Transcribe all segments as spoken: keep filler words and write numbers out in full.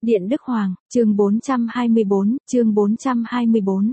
Điện Đức Hoàng, chương bốn trăm hai mươi bốn, chương bốn trăm hai mươi bốn.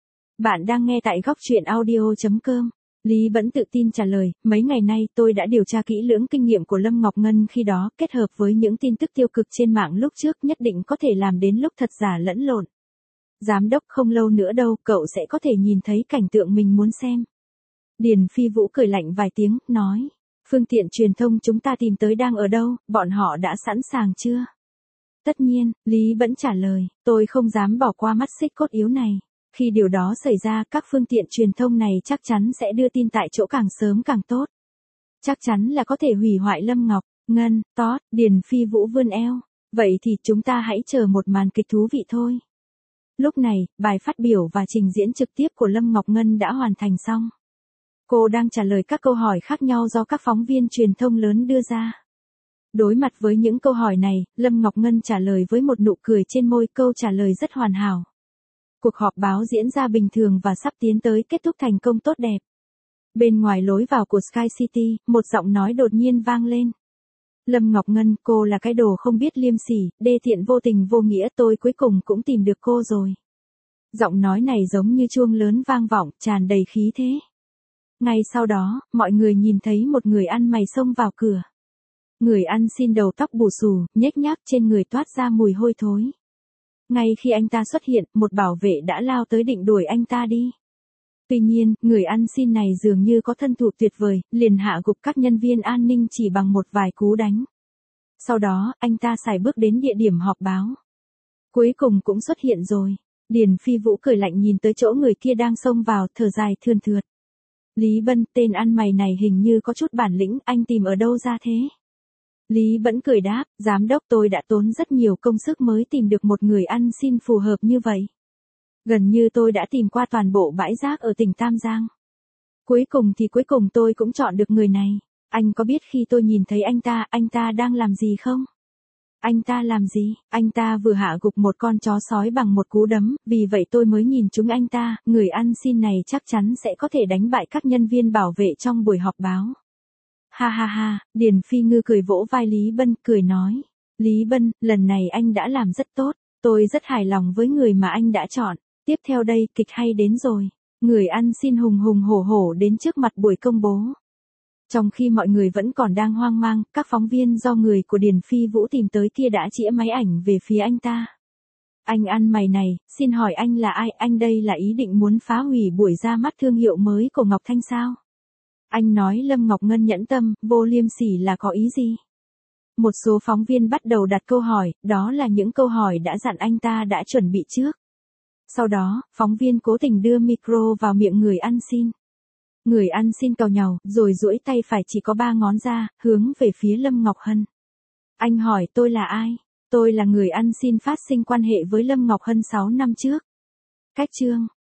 Bạn đang nghe tại góc truyện audio chấm com. Lý vẫn tự tin trả lời, mấy ngày nay tôi đã điều tra kỹ lưỡng kinh nghiệm của Lâm Ngọc Ngân khi đó, kết hợp với những tin tức tiêu cực trên mạng lúc trước, nhất định có thể làm đến lúc thật giả lẫn lộn. Giám đốc, không lâu nữa đâu, cậu sẽ có thể nhìn thấy cảnh tượng mình muốn xem. Điền Phi Vũ cười lạnh vài tiếng, nói, phương tiện truyền thông chúng ta tìm tới đang ở đâu, bọn họ đã sẵn sàng chưa? Tất nhiên, Lý vẫn trả lời, tôi không dám bỏ qua mắt xích cốt yếu này. Khi điều đó xảy ra, các phương tiện truyền thông này chắc chắn sẽ đưa tin tại chỗ càng sớm càng tốt. Chắc chắn là có thể hủy hoại Lâm Ngọc Ngân. Tốt, Điền Phi Vũ vươn eo. Vậy thì chúng ta hãy chờ một màn kịch thú vị thôi. Lúc này, bài phát biểu và trình diễn trực tiếp của Lâm Ngọc Ngân đã hoàn thành xong. Cô đang trả lời các câu hỏi khác nhau do các phóng viên truyền thông lớn đưa ra. Đối mặt với những câu hỏi này, Lâm Ngọc Ngân trả lời với một nụ cười trên môi, câu trả lời rất hoàn hảo. Cuộc họp báo diễn ra bình thường và sắp tiến tới kết thúc thành công tốt đẹp. Bên ngoài lối vào của Sky City, một giọng nói đột nhiên vang lên. Lâm Ngọc Ngân, cô là cái đồ không biết liêm sỉ, đê tiện vô tình vô nghĩa, tôi cuối cùng cũng tìm được cô rồi. Giọng nói này giống như chuông lớn vang vọng, tràn đầy khí thế. Ngay sau đó, mọi người nhìn thấy một người ăn mày xông vào cửa. Người ăn xin đầu tóc bù xù, nhếch nhác, trên người toát ra mùi hôi thối. Ngay khi anh ta xuất hiện, một bảo vệ đã lao tới định đuổi anh ta đi. Tuy nhiên, người ăn xin này dường như có thân thủ tuyệt vời, liền hạ gục các nhân viên an ninh chỉ bằng một vài cú đánh. Sau đó, anh ta sải bước đến địa điểm họp báo. Cuối cùng cũng xuất hiện rồi. Điền Phi Vũ cười lạnh nhìn tới chỗ người kia đang xông vào, thở dài thườn thượt. Lý Bân, tên ăn mày này hình như có chút bản lĩnh, anh tìm ở đâu ra thế? Lý vẫn cười đáp, giám đốc, tôi đã tốn rất nhiều công sức mới tìm được một người ăn xin phù hợp như vậy. Gần như tôi đã tìm qua toàn bộ bãi rác ở tỉnh Tam Giang. Cuối cùng thì cuối cùng tôi cũng chọn được người này. Anh có biết khi tôi nhìn thấy anh ta, anh ta đang làm gì không? Anh ta làm gì? Anh ta vừa hạ gục một con chó sói bằng một cú đấm, vì vậy tôi mới nhìn trúng anh ta, người ăn xin này chắc chắn sẽ có thể đánh bại các nhân viên bảo vệ trong buổi họp báo. Ha ha ha, Điền Phi Ngư cười vỗ vai Lý Bân, cười nói. Lý Bân, lần này anh đã làm rất tốt, tôi rất hài lòng với người mà anh đã chọn. Tiếp theo đây, kịch hay đến rồi. Người ăn xin hùng hùng hổ hổ đến trước mặt buổi công bố. Trong khi mọi người vẫn còn đang hoang mang, các phóng viên do người của Điền Phi Vũ tìm tới kia đã chĩa máy ảnh về phía anh ta. Anh ăn mày này, xin hỏi anh là ai? Anh đây là ý định muốn phá hủy buổi ra mắt thương hiệu mới của Ngọc Thanh sao? Anh nói Lâm Ngọc Ngân nhẫn tâm, vô liêm sỉ là có ý gì? Một số phóng viên bắt đầu đặt câu hỏi, đó là những câu hỏi đã dặn anh ta đã chuẩn bị trước. Sau đó, phóng viên cố tình đưa micro vào miệng người ăn xin. Người ăn xin càu nhàu, rồi duỗi tay phải chỉ có ba ngón ra, hướng về phía Lâm Ngọc Hân. Anh hỏi tôi là ai? Tôi là người ăn xin phát sinh quan hệ với Lâm Ngọc Hân sáu năm trước. Cách chương.